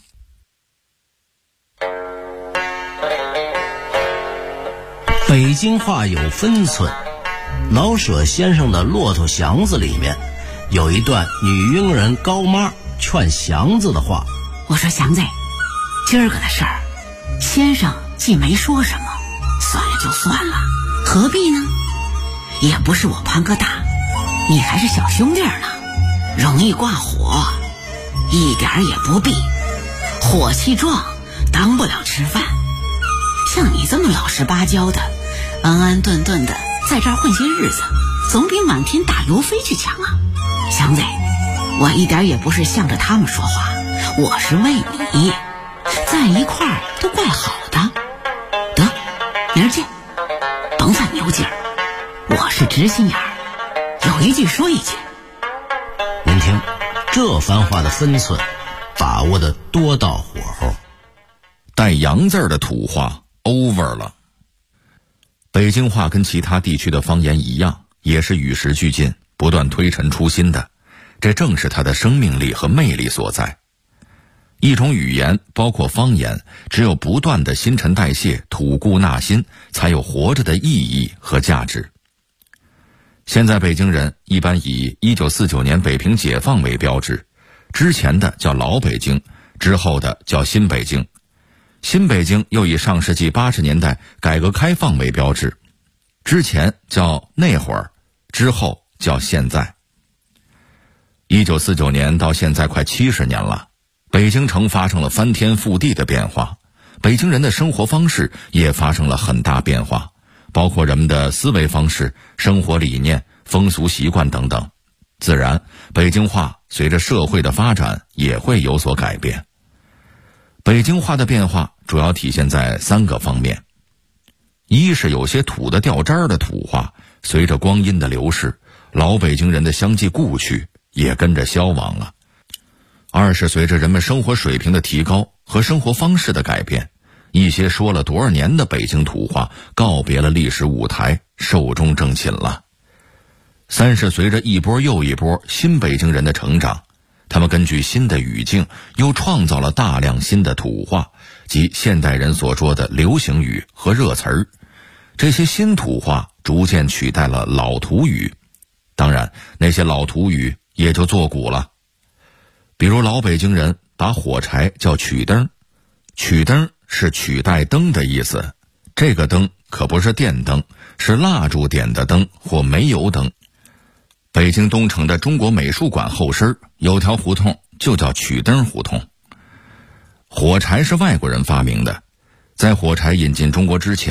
北京话有分寸，老舍先生的《骆驼祥子》里面有一段女佣人高妈劝祥子的话。 我说祥子，今儿个的事儿，先生既没说什么，算了就算了，何必呢？也不是我潘哥大，你还是小兄弟呢，容易挂火，一点也不必。火气壮，当不了吃饭。像你这么老实巴交的，安安顿顿的在这儿混些日子，总比满天打油飞去强啊！祥子，我一点也不是向着他们说话，我是为你，在一块儿都怪好的。得，明儿见，甭犯牛劲儿，我是直心眼儿，有一句说一句。 您听，这番话的分寸把握的多到火候。 带洋字的土话 over 了。北京话跟其他地区的方言一样，也是与时俱进，不断推陈出新的，这正是它的生命力和魅力所在。一种语言，包括方言，只有不断的新陈代谢、吐故纳新，才有活着的意义和价值。现在北京人一般以1949年北平解放为标志，之前的叫老北京，之后的叫新北京。新北京又以上世纪80年代改革开放为标志，之前叫那会儿，之后叫现在。1949年到现在快70年了，北京城发生了翻天覆地的变化，北京人的生活方式也发生了很大变化，包括人们的思维方式、生活理念、风俗习惯等等。自然，北京话随着社会的发展也会有所改变。北京话的变化主要体现在3个方面：一是有些土的掉渣的土话，随着光阴的流逝，老北京人的相继故去也跟着消亡了；二是随着人们生活水平的提高和生活方式的改变，一些说了多少年的北京土话告别了历史舞台，寿终正寝了；三是随着一波又一波新北京人的成长，他们根据新的语境又创造了大量新的土话，即现代人所说的流行语和热词儿。这些新土话逐渐取代了老土语，当然那些老土语也就作古了。比如老北京人把火柴叫曲灯，曲灯是取代灯的意思，这个灯可不是电灯，是蜡烛点的灯或煤油灯。北京东城的中国美术馆后身有条胡同就叫曲灯胡同。火柴是外国人发明的，在火柴引进中国之前，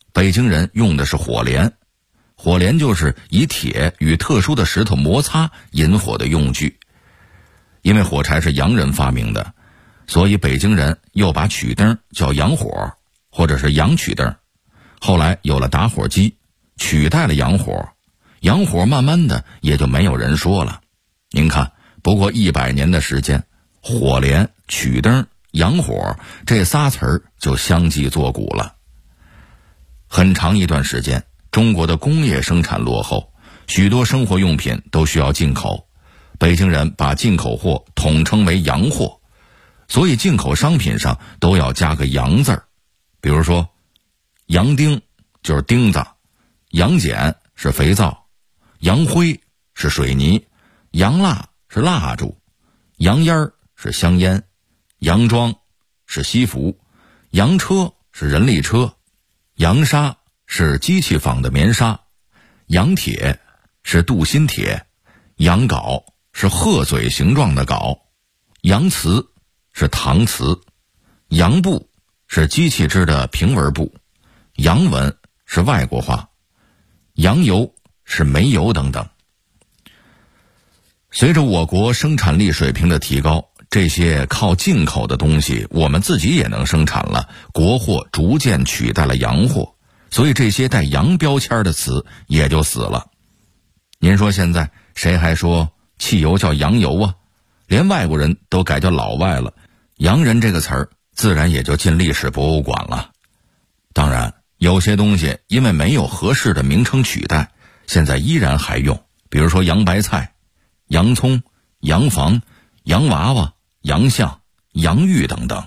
北京人用的是火镰，火镰就是以铁与特殊的石头摩擦引火的用具。因为火柴是洋人发明的，所以北京人又把曲灯叫洋火，或者是洋曲灯。后来有了打火机，取代了洋火，洋火慢慢的也就没有人说了。您看，不过100年的时间，火镰、曲灯、洋火这仨词儿就相继作古了。很长一段时间，中国的工业生产落后，许多生活用品都需要进口。北京人把进口货统称为洋货，所以进口商品上都要加个洋字儿。比如说，洋钉就是钉子，洋碱是肥皂，洋灰是水泥，洋蜡是蜡烛，洋烟儿是香烟，洋装是西服，洋车是人力车，洋纱是机器纺的棉纱，洋铁是镀锌铁，洋镐是鹤嘴形状的镐，洋瓷是搪瓷，洋布是机器制的平纹布，洋文是外国话，洋油是煤油等等。随着我国生产力水平的提高，这些靠进口的东西我们自己也能生产了，国货逐渐取代了洋货，所以这些带洋标签的词也就死了。您说现在谁还说汽油叫洋油啊？连外国人都改叫老外了，洋人这个词儿自然也就进历史博物馆了。当然，有些东西因为没有合适的名称取代，现在依然还用，比如说洋白菜、洋葱、洋房、洋娃娃、洋相、洋芋等等。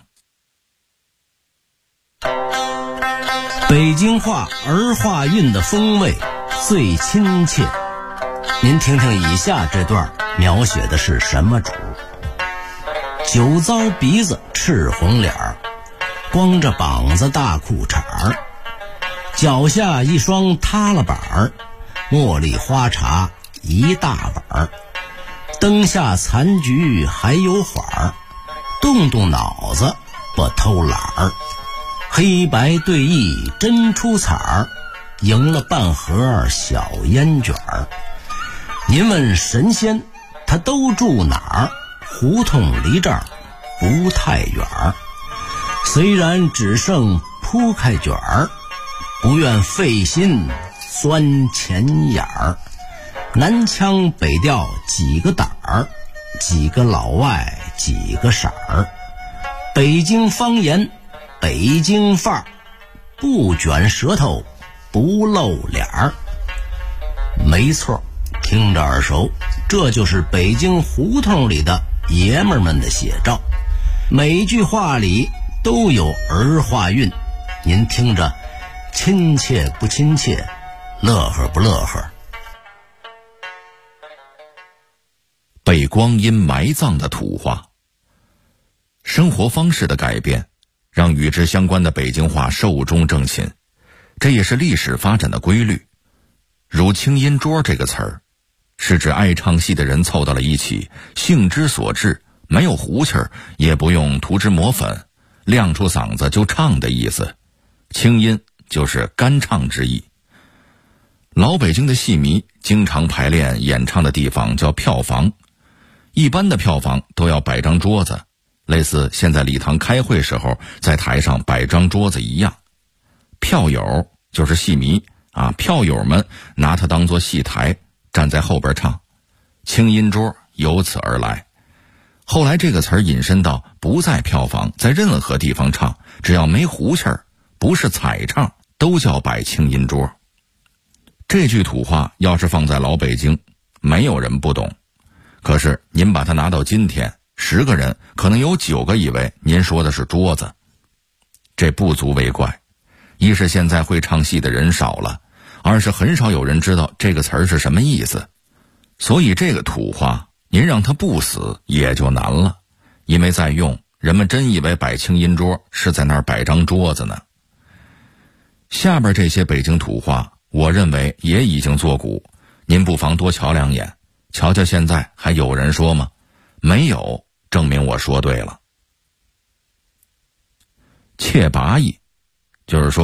北京话儿化韵的风味最亲切。您听听以下这段描写的是什么主？酒糟鼻子赤红脸儿，光着膀子大裤衩儿，脚下一双塌了板儿，茉莉花茶一大碗儿，灯下残局还有缓儿，动动脑子不偷懒儿，黑白对弈真出彩儿，赢了半盒小烟卷儿。您问神仙他都住哪儿？胡同离这儿不太远儿，虽然只剩铺开卷儿，不愿费心钻钱眼儿。南腔北调几个胆儿，几个老外几个色儿，北京方言北京范儿，不卷舌头不露脸儿。没错，听着耳熟，这就是北京胡同里的爷们儿们的写照，每句话里都有儿化韵，您听着亲切不亲切，乐呵不乐呵？ 被光阴埋葬的土话。生活方式的改变让与之相关的北京话寿终正寝，这也是历史发展的规律。如清音桌这个词儿，是指爱唱戏的人凑到了一起，兴之所至，没有胡气儿，也不用涂脂抹粉，亮出嗓子就唱的意思。清音就是干唱之意。老北京的戏迷经常排练演唱的地方叫票房，一般的票房都要摆张桌子，类似现在礼堂开会时候在台上摆张桌子一样。票友就是戏迷啊，票友们拿它当作戏台，站在后边唱，清音桌由此而来。后来这个词儿引申到不在票房，在任何地方唱，只要没胡气儿，不是彩唱，都叫摆清音桌。这句土话要是放在老北京，没有人不懂。可是您把它拿到今天，10个人可能有9个以为您说的是桌子。这不足为怪，一是现在会唱戏的人少了，二是很少有人知道这个词儿是什么意思。所以这个土话您让它不死也就难了，因为在用，人们真以为摆清音桌是在那儿摆张桌子呢。下边这些北京土话我认为也已经作古，您不妨多瞧2眼，瞧瞧现在还有人说吗？没有，证明我说对了。切拔意就是说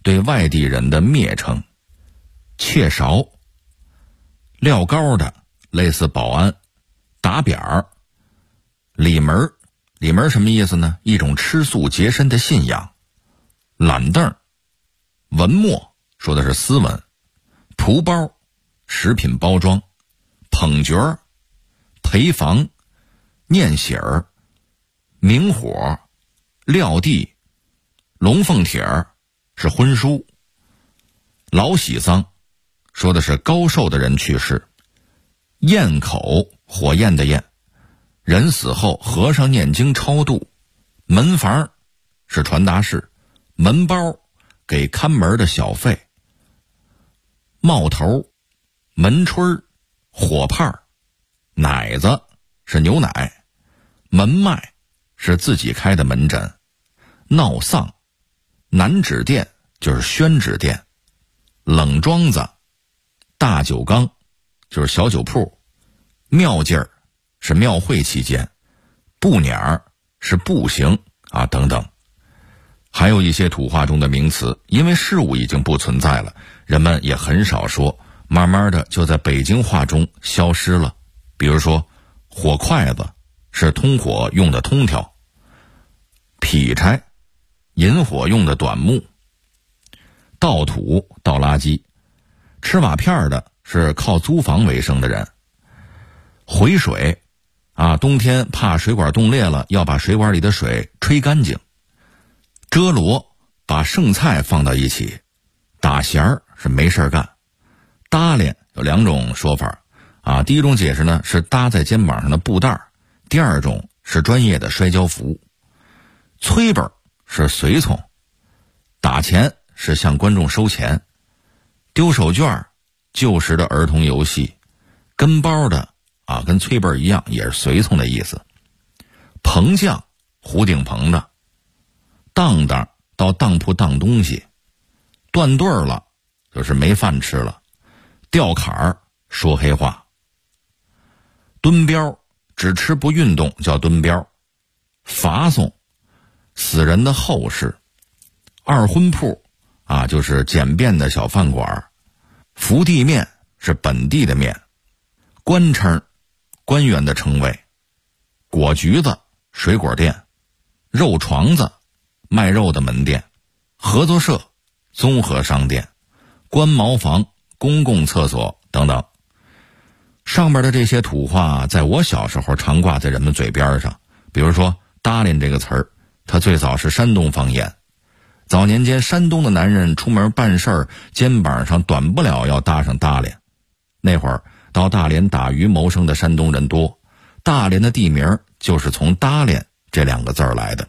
对外地人的蔑称。切勺，撂高的类似保安。打扁儿，里门，里门什么意思呢？一种吃素洁身的信仰。懒凳，文墨说的是斯文。蒲包，食品包装。捧角儿，陪房。念喜儿，明火，撂地。龙凤帖儿是婚书。老喜丧说的是高寿的人去世。焰口，火焰的焰，人死后和尚念经超度。门房是传达室。门包，给看门的小费。帽头，门春，火畔。奶子是牛奶。门脉是自己开的门诊。闹丧，南纸店就是宣纸店。冷庄子，大酒缸就是小酒铺。庙劲儿是庙会期间。步辇儿是步行等等。还有一些土话中的名词，因为事物已经不存在了，人们也很少说，慢慢的就在北京话中消失了。比如说火筷子是通火用的通条。劈柴，引火用的短木。倒土，倒垃圾。吃瓦片的是靠租房为生的人。回水冬天怕水管冻裂了，要把水管里的水吹干净。遮罗，把剩菜放到一起。打弦儿是没事干。搭连有两种说法第一种解释呢是搭在肩膀上的布袋，第二种是专业的摔跤服。催本是随从。打钱是向观众收钱。丢手绢，旧时的儿童游戏。跟包的跟催本一样，也是随从的意思。棚匠，胡顶棚的。当当，到当铺当东西。断对儿了，就是没饭吃了。吊坎儿，说黑话。蹲膘，只吃不运动叫蹲膘。罚送，死人的后事。二婚铺就是简便的小饭馆。福地面是本地的面。官称，官员的称谓。果橘子，水果店。肉床子，卖肉的门店。合作社，综合商店。官茅房，公共厕所等等。上面的这些土话在我小时候常挂在人们嘴边上。比如说搭连这个词儿，它最早是山东方言。早年间山东的男人出门办事儿，肩膀上短不了要搭上搭连。那会儿到大连打鱼谋生的山东人多，大连的地名就是从搭连这两个字儿来的。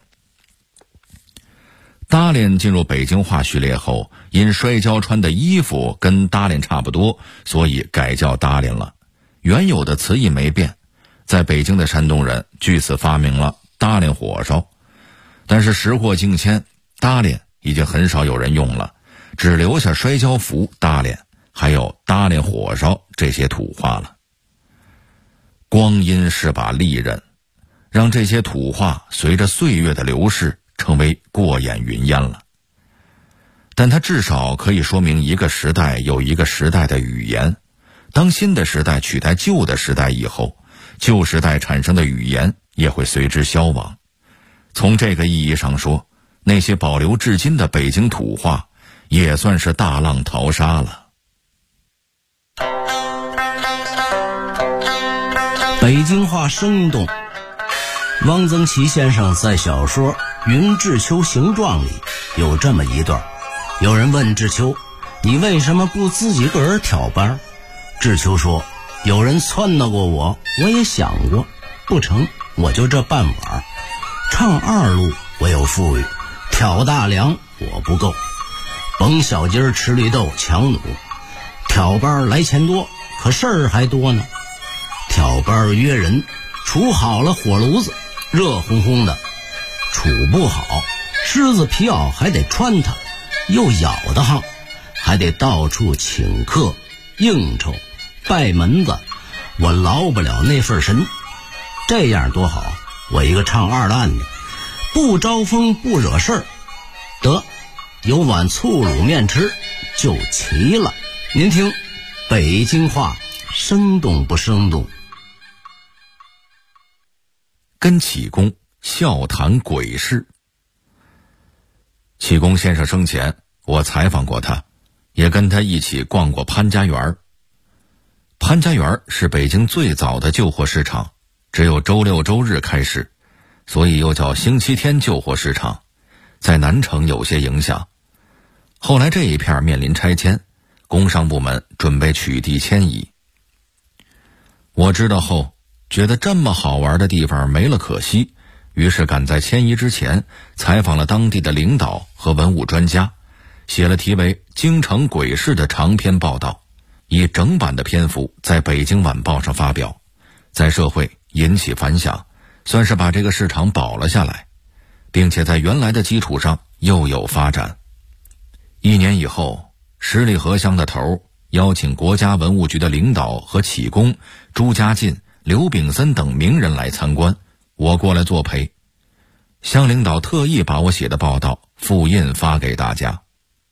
搭连进入北京话序列后，因摔跤穿的衣服跟搭连差不多，所以改叫搭连了。原有的词义没变，在北京的山东人据此发明了搭连火烧。但是时过境迁，搭连已经很少有人用了，只留下摔跤服搭连，还有搭连火烧这些土话了。光阴是把利刃，让这些土话随着岁月的流逝成为过眼云烟了。但它至少可以说明一个时代有一个时代的语言。当新的时代取代旧的时代以后，旧时代产生的语言也会随之消亡。从这个意义上说，那些保留至今的北京土话也算是大浪淘沙了。 北京话生动。汪曾祺先生在小说《云志秋行状》里有这么一段，有人问志秋，你为什么不自己个儿挑班？志秋说，有人撺掇过我，我也想过，不成，我就这半碗。唱二路我有富裕，挑大梁我不够，甭小鸡儿吃绿豆强弩，挑班来钱多，可事儿还多呢。挑班约人，处好了火炉子，热烘烘的；处不好，狮子皮袄还得穿它，又咬得慌，还得到处请客应酬拜门子，我劳不了那份神。这样多好，我一个唱二烂的，不招风不惹事儿，得有碗醋卤面吃就齐了。您听北京话生动不生动？ 跟启功笑谈鬼事。启功先生生前，我采访过他，也跟他一起逛过潘家园。潘家园是北京最早的旧货市场，只有周六周日开市，所以又叫星期天旧货市场，在南城有些影响。后来这一片面临拆迁，工商部门准备取缔迁移。我知道后，觉得这么好玩的地方没了可惜，于是赶在迁移之前采访了当地的领导和文物专家，写了题为《京城鬼市》的长篇报道，以整版的篇幅在北京晚报上发表，在社会引起反响，算是把这个市场保了下来，并且在原来的基础上又有发展。1年以后，十里河乡的头邀请国家文物局的领导和启功、朱家进、刘炳森等名人来参观，我过来作陪。乡领导特意把我写的报道复印发给大家。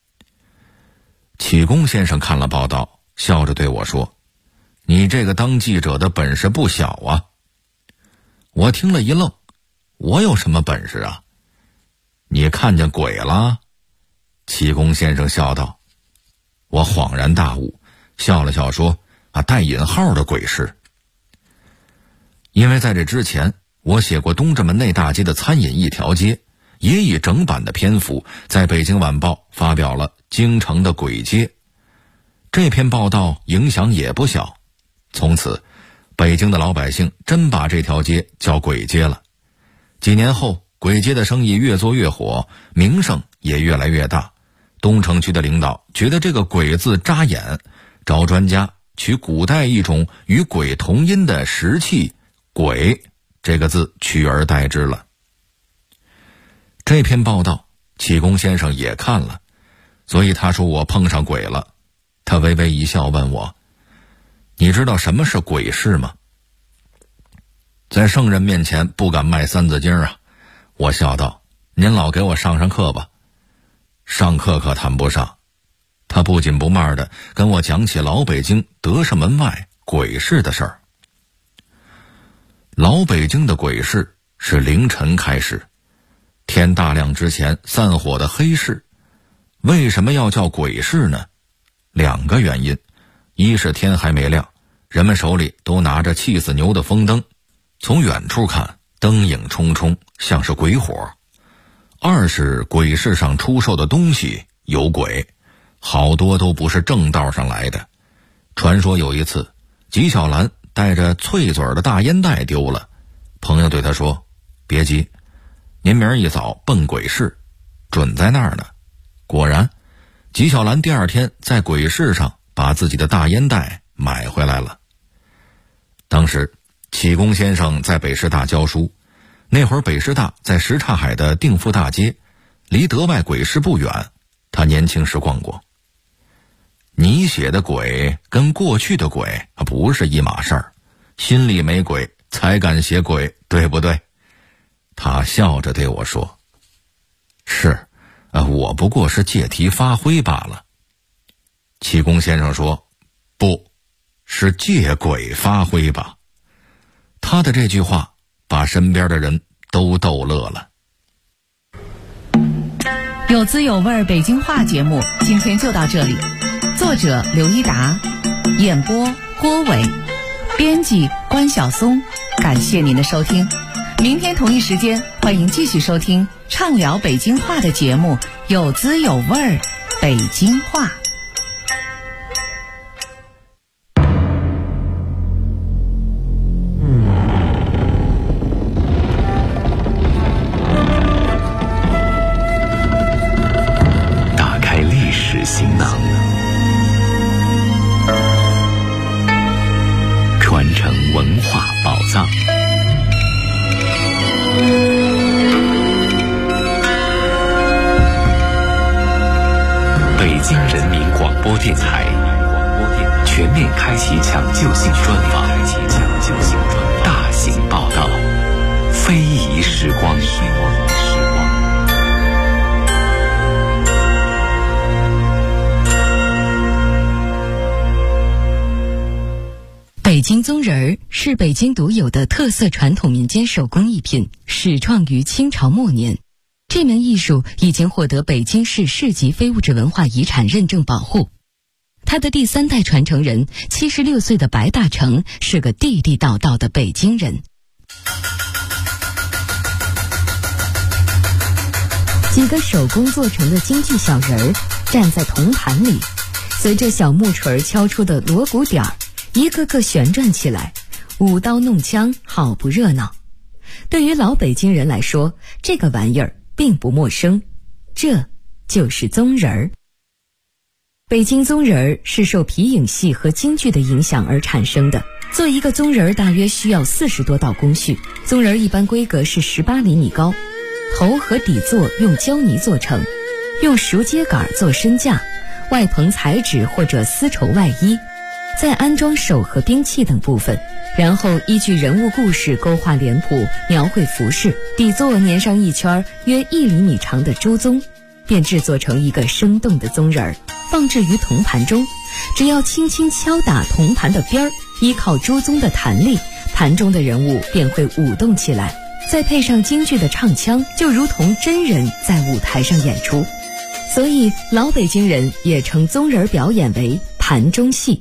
启功先生看了报道，笑着对我说：“你这个当记者的本事不小啊。”我听了一愣，我有什么本事啊？你看见鬼了？启功先生笑道。我恍然大悟，笑了笑说：“带引号的鬼事。”因为在这之前，我写过东直门内大街的餐饮一条街，也以整版的篇幅在北京晚报发表了京城的鬼街。这篇报道影响也不小，从此北京的老百姓真把这条街叫鬼街了。几年后，鬼街的生意越做越火，名声也越来越大。东城区的领导觉得这个鬼字扎眼，找专家取古代一种与鬼同音的石器鬼这个字取而代之了。这篇报道启功先生也看了，所以他说我碰上鬼了。他微微一笑问我：“你知道什么是鬼事吗？”在圣人面前不敢卖三字经啊，我笑道：“您老给我上上课吧。”上课可谈不上，他不紧不慢地跟我讲起老北京德胜门外鬼市的事儿。老北京的鬼市是凌晨开始，天大亮之前散伙的黑市。为什么要叫鬼市呢？2个原因。一是天还没亮，人们手里都拿着气死牛的风灯，从远处看灯影冲冲，像是鬼火。2是鬼市上出售的东西有鬼，好多都不是正道上来的。传说有一次，纪晓岚带着脆嘴的大烟袋丢了，朋友对他说：“别急，您明儿一早奔鬼市，准在那儿呢。”果然，纪晓岚第2天在鬼市上把自己的大烟袋买回来了。当时启功先生在北师大教书，那会儿北师大在什刹海的定富大街，离德外鬼市不远，他年轻时逛过。你写的鬼跟过去的鬼不是一码事儿，心里没鬼才敢写鬼，对不对？他笑着对我说：“是，我不过是借题发挥罢了。”启功先生说：“不是借鬼发挥吧？”他的这句话把身边的人都逗乐了。 有滋有味北京话节目今天就到这里，作者刘一达，演播郭伟，编辑关晓松，感谢您的收听。明天同一时间，欢迎继续收听畅聊北京话的节目，有滋有味北京话。 行囊，传承文化宝藏。北京人民广播电台全面开启抢救性专访，大型报道，非遗时光。 京棕人儿是北京独有的特色传统民间手工艺品，始创于清朝末年。这门艺术已经获得北京市市级非物质文化遗产认证保护。他的第3代传承人76岁的白大成是个地地道道的北京人。几个手工做成的京剧小人儿站在铜盘里，随着小木锤敲出的锣鼓点儿，一个个旋转起来，舞刀弄枪，好不热闹。对于老北京人来说，这个玩意儿并不陌生，这就是棕人儿。北京棕人儿是受皮影戏和京剧的影响而产生的。做一个棕人儿大约需要40多道工序。棕人儿一般规格是18厘米高，头和底座用胶泥做成，用熟秸秆做身架，外棚彩纸或者丝绸外衣，再安装手和兵器等部分，然后依据人物故事勾画脸谱，描绘服饰，底座粘上一圈约1厘米长的猪鬃，便制作成一个生动的棕人儿，放置于铜盘中。只要轻轻敲打铜盘的边儿，依靠猪鬃的弹力，盘中的人物便会舞动起来，再配上京剧的唱腔，就如同真人在舞台上演出。所以老北京人也称棕人表演为盘中戏。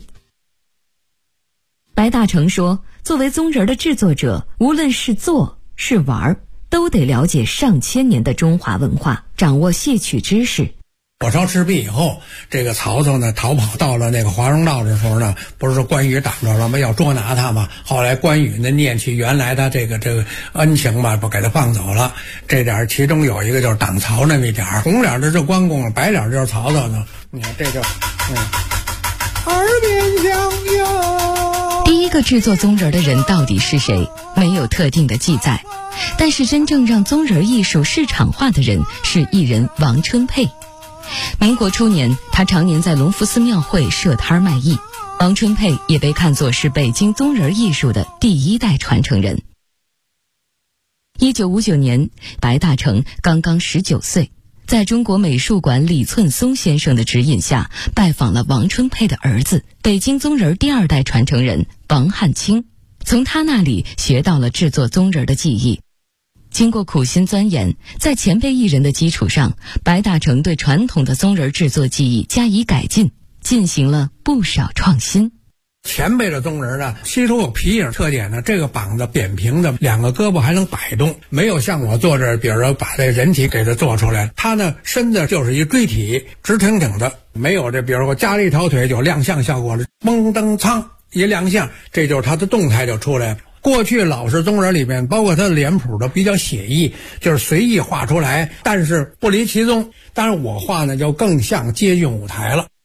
白大成说，作为棕人的制作者，无论是做是玩，都得了解上千年的中华文化，掌握戏曲知识。 火烧赤壁以后，这个曹操呢逃跑到了那个华容道的时候呢，不是说关羽挡着了吗？要捉拿他嘛。后来关羽呢念起原来他这个恩情嘛，不给他放走了。这点其中有一个就是挡曹那么一点，红脸的是关公，白脸就是曹操呢。你看这就耳边响哟。 第一个制作棕人的人到底是谁？没有特定的记载。但是真正让棕人艺术市场化的人是艺人王春佩。民国初年，他常年在隆福寺庙会设摊卖艺。王春佩也被看作是北京棕人艺术的第1代传承人。1959年，白大成刚刚19岁，在中国美术馆李寸松先生的指引下，拜访了王春佩的儿子，北京棕人第2代传承人王汉卿，从他那里学到了制作棕人的技艺。经过苦心钻研，在前辈艺人的基础上，白大成对传统的棕人制作技艺加以改进，进行了不少创新。 前辈的棕人呢，吸收有皮影特点呢，这个膀子扁平的，2个胳膊还能摆动，没有像我做这，比如说把这人体给它做出来，它呢身子就是一锥体，直挺挺的，没有这，比如说加了一条腿就亮相效果了，嘣噔噌一亮相，这就是它的动态就出来了。过去老式棕人里面，包括他的脸谱都比较写意，就是随意画出来，但是不离其宗。当然我画呢就更像接近舞台了。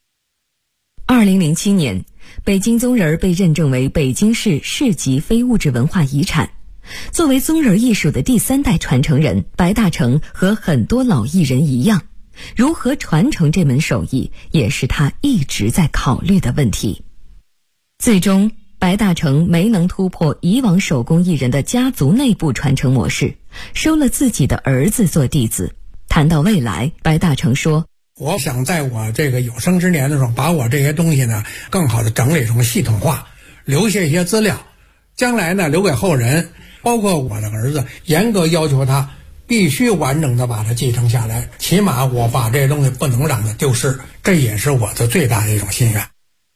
2007年，北京棕人被认证为北京市市级非物质文化遗产。作为棕人艺术的第3代传承人，白大成和很多老艺人一样，如何传承这门手艺，也是他一直在考虑的问题。最终白大成没能突破以往手工艺人的家族内部传承模式，收了自己的儿子做弟子。谈到未来，白大成说， 我想在我这个有生之年的时候，把我这些东西呢更好的整理成系统化，留下一些资料，将来呢留给后人，包括我的儿子，严格要求他必须完整的把它继承下来，起码我把这些东西不能让它丢失，这也是我的最大的一种心愿。